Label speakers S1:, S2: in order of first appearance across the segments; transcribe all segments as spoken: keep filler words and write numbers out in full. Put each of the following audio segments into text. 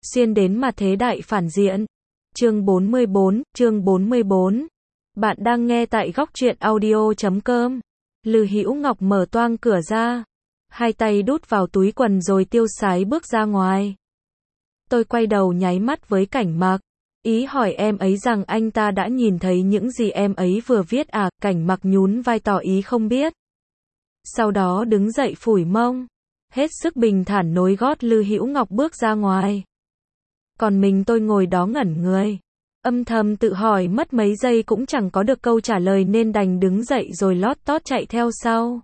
S1: Xuyên đến mà thế đại phản diện. Chương bốn mươi bốn, chương bốn mươi bốn. Bạn đang nghe tại góc truyện audio chấm com. Lư Hữu Ngọc mở toang cửa ra, hai tay đút vào túi quần rồi tiêu sái bước ra ngoài. Tôi quay đầu nháy mắt với Cảnh Mặc, ý hỏi em ấy rằng anh ta đã nhìn thấy những gì em ấy vừa viết à. Cảnh Mặc nhún vai tỏ ý không biết. Sau đó đứng dậy phủi mông, hết sức bình thản nối gót Lư Hữu Ngọc bước ra ngoài. Còn mình tôi ngồi đó ngẩn người, âm thầm tự hỏi mất mấy giây cũng chẳng có được câu trả lời nên đành đứng dậy rồi lót tót chạy theo sau.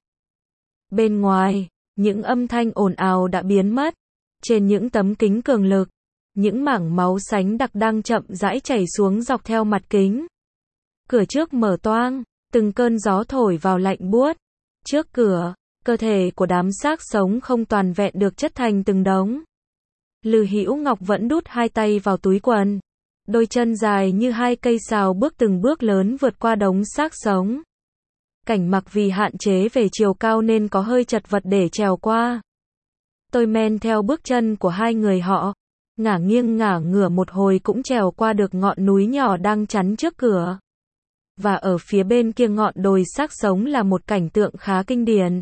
S1: Bên ngoài, những âm thanh ồn ào đã biến mất. Trên những tấm kính cường lực, những mảng máu sánh đặc đang chậm rãi chảy xuống dọc theo mặt kính. Cửa trước mở toang, từng cơn gió thổi vào lạnh buốt. Trước cửa, cơ thể của đám xác sống không toàn vẹn được chất thành từng đống. Lư Hữu Ngọc vẫn đút hai tay vào túi quần, đôi chân dài như hai cây sào bước từng bước lớn vượt qua đống xác sống. Cảnh Mặc vì hạn chế về chiều cao nên có hơi chật vật để trèo qua. Tôi men theo bước chân của hai người họ, ngả nghiêng ngả ngửa một hồi cũng trèo qua được ngọn núi nhỏ đang chắn trước cửa. Và ở phía bên kia ngọn đồi xác sống là một cảnh tượng khá kinh điển.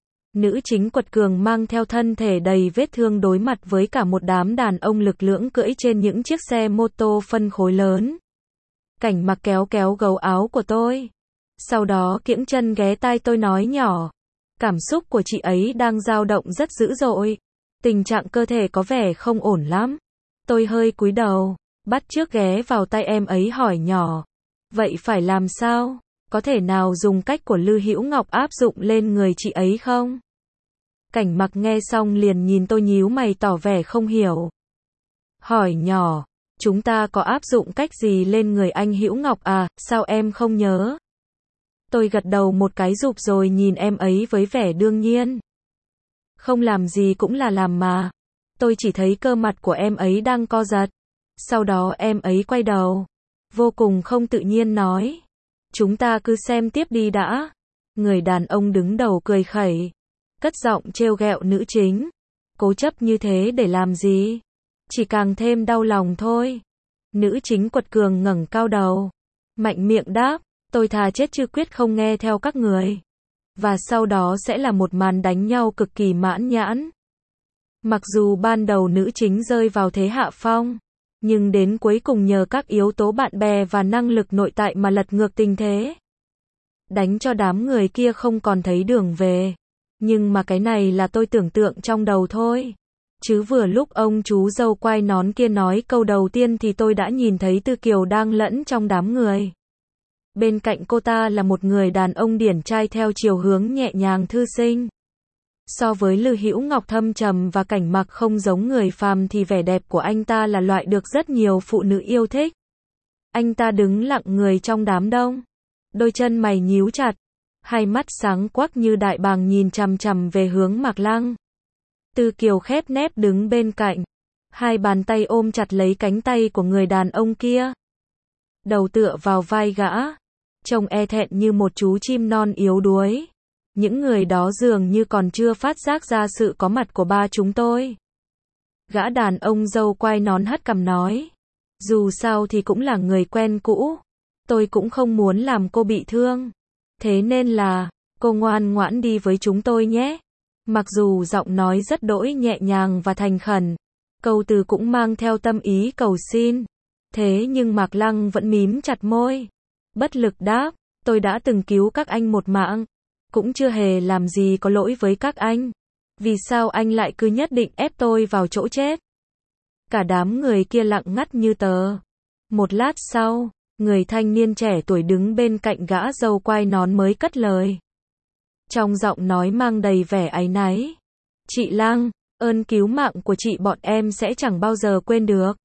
S1: Nữ chính quật cường mang theo thân thể đầy vết thương đối mặt với cả một đám đàn ông lực lưỡng cưỡi trên những chiếc xe mô tô phân khối lớn. Cảnh Mặc kéo kéo gấu áo của tôi, sau đó kiễng chân ghé tai tôi nói nhỏ. Cảm xúc của chị ấy đang dao động rất dữ dội. Tình trạng cơ thể có vẻ không ổn lắm. Tôi hơi cúi đầu, bắt chước ghé vào tay em ấy hỏi nhỏ. Vậy phải làm sao? Có thể nào dùng cách của Lư Hữu Ngọc áp dụng lên người chị ấy không? Cảnh Mặc nghe xong liền nhìn tôi nhíu mày tỏ vẻ không hiểu. Hỏi nhỏ, chúng ta có áp dụng cách gì lên người anh Hữu Ngọc à, sao em không nhớ? Tôi gật đầu một cái rụp rồi nhìn em ấy với vẻ đương nhiên. Không làm gì cũng là làm mà. Tôi chỉ thấy cơ mặt của em ấy đang co giật. Sau đó em ấy quay đầu, vô cùng không tự nhiên nói. Chúng ta cứ xem tiếp đi đã. Người đàn ông đứng đầu cười khẩy, cất giọng trêu ghẹo nữ chính. Cố chấp như thế để làm gì? Chỉ càng thêm đau lòng thôi. Nữ chính quật cường ngẩng cao đầu, mạnh miệng đáp. Tôi thà chết chứ quyết không nghe theo các người. Và sau đó sẽ là một màn đánh nhau cực kỳ mãn nhãn. Mặc dù ban đầu nữ chính rơi vào thế hạ phong, nhưng đến cuối cùng nhờ các yếu tố bạn bè và năng lực nội tại mà lật ngược tình thế. Đánh cho đám người kia không còn thấy đường về. Nhưng mà cái này là tôi tưởng tượng trong đầu thôi. Chứ vừa lúc ông chú dâu quai nón kia nói câu đầu tiên thì tôi đã nhìn thấy Tư Kiều đang lẫn trong đám người. Bên cạnh cô ta là một người đàn ông điển trai theo chiều hướng nhẹ nhàng thư sinh. So với Lư Hữu Ngọc thâm trầm và Cảnh Mặc không giống người phàm thì vẻ đẹp của anh ta là loại được rất nhiều phụ nữ yêu thích. Anh ta đứng lặng người trong đám đông, đôi chân mày nhíu chặt, hai mắt sáng quắc như đại bàng nhìn chằm chằm về hướng Mạc Lăng. Tư Kiều khép nép đứng bên cạnh, hai bàn tay ôm chặt lấy cánh tay của người đàn ông kia, đầu tựa vào vai gã, trông e thẹn như một chú chim non yếu đuối. Những người đó dường như còn chưa phát giác ra sự có mặt của ba chúng tôi. Gã đàn ông dâu quai nón hất cằm nói. Dù sao thì cũng là người quen cũ. Tôi cũng không muốn làm cô bị thương. Thế nên là, cô ngoan ngoãn đi với chúng tôi nhé. Mặc dù giọng nói rất đỗi nhẹ nhàng và thành khẩn, câu từ cũng mang theo tâm ý cầu xin. Thế nhưng Mạc Lăng vẫn mím chặt môi, bất lực đáp. Tôi đã từng cứu các anh một mạng, cũng chưa hề làm gì có lỗi với các anh. Vì sao anh lại cứ nhất định ép tôi vào chỗ chết? Cả đám người kia lặng ngắt như tờ. Một lát sau, người thanh niên trẻ tuổi đứng bên cạnh gã dâu quai nón mới cất lời. Trong giọng nói mang đầy vẻ áy náy. Chị Lăng, ơn cứu mạng của chị bọn em sẽ chẳng bao giờ quên được.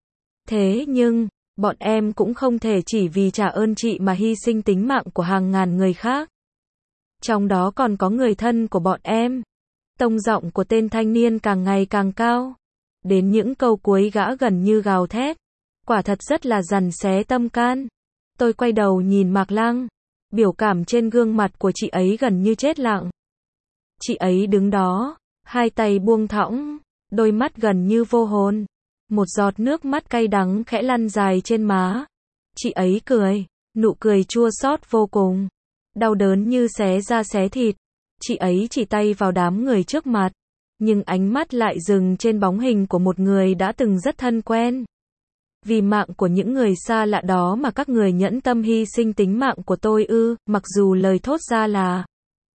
S1: Thế nhưng, bọn em cũng không thể chỉ vì trả ơn chị mà hy sinh tính mạng của hàng ngàn người khác. Trong đó còn có người thân của bọn em. Tông giọng của tên thanh niên càng ngày càng cao. Đến những câu cuối gã gần như gào thét. Quả thật rất là dằn xé tâm can. Tôi quay đầu nhìn Mạc Lăng. Biểu cảm trên gương mặt của chị ấy gần như chết lặng. Chị ấy đứng đó, hai tay buông thõng, đôi mắt gần như vô hồn. Một giọt nước mắt cay đắng khẽ lăn dài trên má. Chị ấy cười, nụ cười chua xót vô cùng, đau đớn như xé da xé thịt. Chị ấy chỉ tay vào đám người trước mặt, nhưng ánh mắt lại dừng trên bóng hình của một người đã từng rất thân quen. Vì mạng của những người xa lạ đó mà các người nhẫn tâm hy sinh tính mạng của tôi ư? Mặc dù lời thốt ra là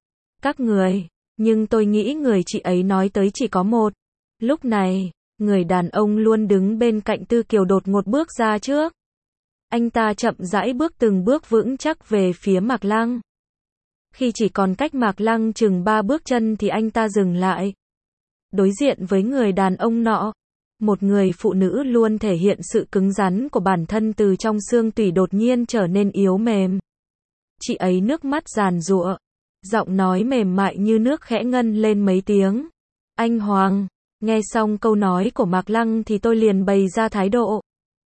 S1: các người, nhưng tôi nghĩ người chị ấy nói tới chỉ có một. Lúc này, người đàn ông luôn đứng bên cạnh Tư Kiều đột ngột bước ra trước. Anh ta chậm rãi bước từng bước vững chắc về phía Mạc Lăng. Khi chỉ còn cách Mạc Lăng chừng ba bước chân thì anh ta dừng lại. Đối diện với người đàn ông nọ, một người phụ nữ luôn thể hiện sự cứng rắn của bản thân từ trong xương tủy đột nhiên trở nên yếu mềm. Chị ấy nước mắt giàn giụa, giọng nói mềm mại như nước khẽ ngân lên mấy tiếng. Anh Hoàng, nghe xong câu nói của Mạc Lăng thì tôi liền bày ra thái độ.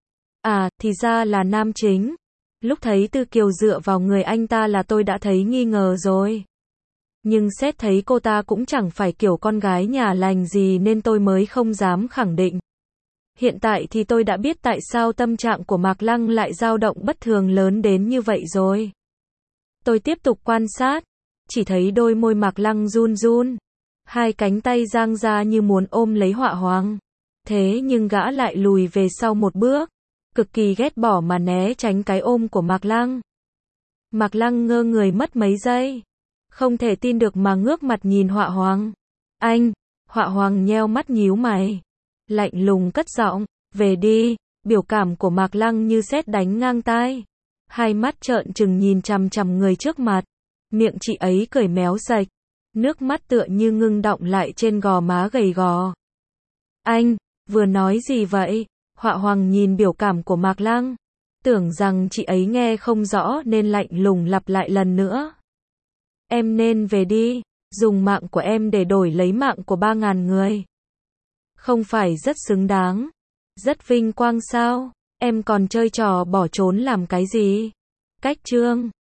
S1: À, thì ra là nam chính. Lúc thấy Tư Kiều dựa vào người anh ta là tôi đã thấy nghi ngờ rồi. Nhưng xét thấy cô ta cũng chẳng phải kiểu con gái nhà lành gì nên tôi mới không dám khẳng định. Hiện tại thì tôi đã biết tại sao tâm trạng của Mạc Lăng lại dao động bất thường lớn đến như vậy rồi. Tôi tiếp tục quan sát, chỉ thấy đôi môi Mạc Lăng run run, hai cánh tay dang ra như muốn ôm lấy Họa Hoàng. Thế nhưng gã lại lùi về sau một bước, cực kỳ ghét bỏ mà né tránh cái ôm của Mạc Lăng. Mạc Lăng ngơ người mất mấy giây, không thể tin được mà ngước mặt nhìn Họa Hoàng. Anh, Họa Hoàng nheo mắt nhíu mày, lạnh lùng cất giọng, về đi. Biểu cảm của Mạc Lăng như sét đánh ngang tai, hai mắt trợn trừng nhìn chằm chằm người trước mặt, miệng chị ấy cười méo sạch, nước mắt tựa như ngưng đọng lại trên gò má gầy gò. Anh, vừa nói gì vậy? Họa Hoàng nhìn biểu cảm của Mạc Lăng, tưởng rằng chị ấy nghe không rõ nên lạnh lùng lặp lại lần nữa. Em nên về đi, dùng mạng của em để đổi lấy mạng của ba ngàn người. Không phải rất xứng đáng, rất vinh quang sao? Em còn chơi trò bỏ trốn làm cái gì? Cách chương